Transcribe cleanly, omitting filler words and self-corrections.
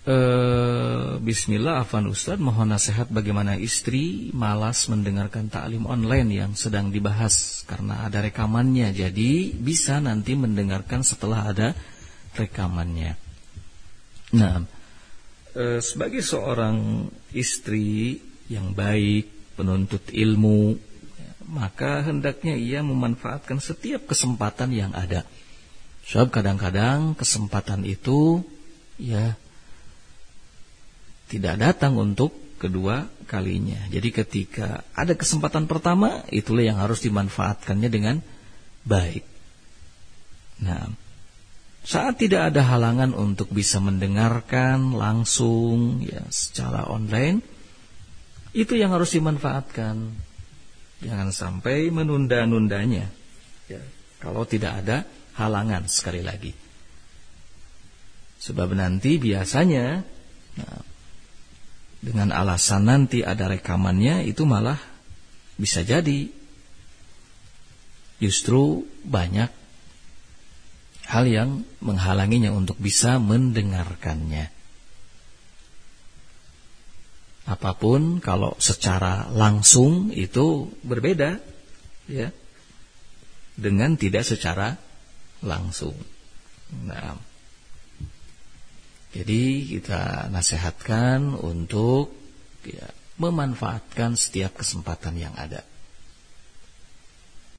Bismillah, afwan Ustaz, mohon nasihat bagaimana istri malas mendengarkan taklim online yang sedang dibahas karena ada rekamannya, jadi bisa nanti mendengarkan setelah ada rekamannya. Nah, sebagai seorang istri yang baik, penuntut ilmu, maka hendaknya ia memanfaatkan setiap kesempatan yang ada. Sebab kadang-kadang kesempatan itu ya tidak datang untuk kedua kalinya. Jadi ketika ada kesempatan pertama, itulah yang harus dimanfaatkannya dengan baik. Nah, saat tidak ada halangan untuk bisa mendengarkan langsung ya secara online, itu yang harus dimanfaatkan. Jangan sampai menunda-nundanya ya, kalau tidak ada halangan, sekali lagi. Sebab nanti biasanya dengan alasan nanti ada rekamannya, itu malah bisa jadi justru banyak hal yang menghalanginya untuk bisa mendengarkannya. Apapun kalau secara langsung itu berbeda ya dengan tidak secara langsung. Nah, jadi kita nasihatkan untuk ya, memanfaatkan setiap kesempatan yang ada.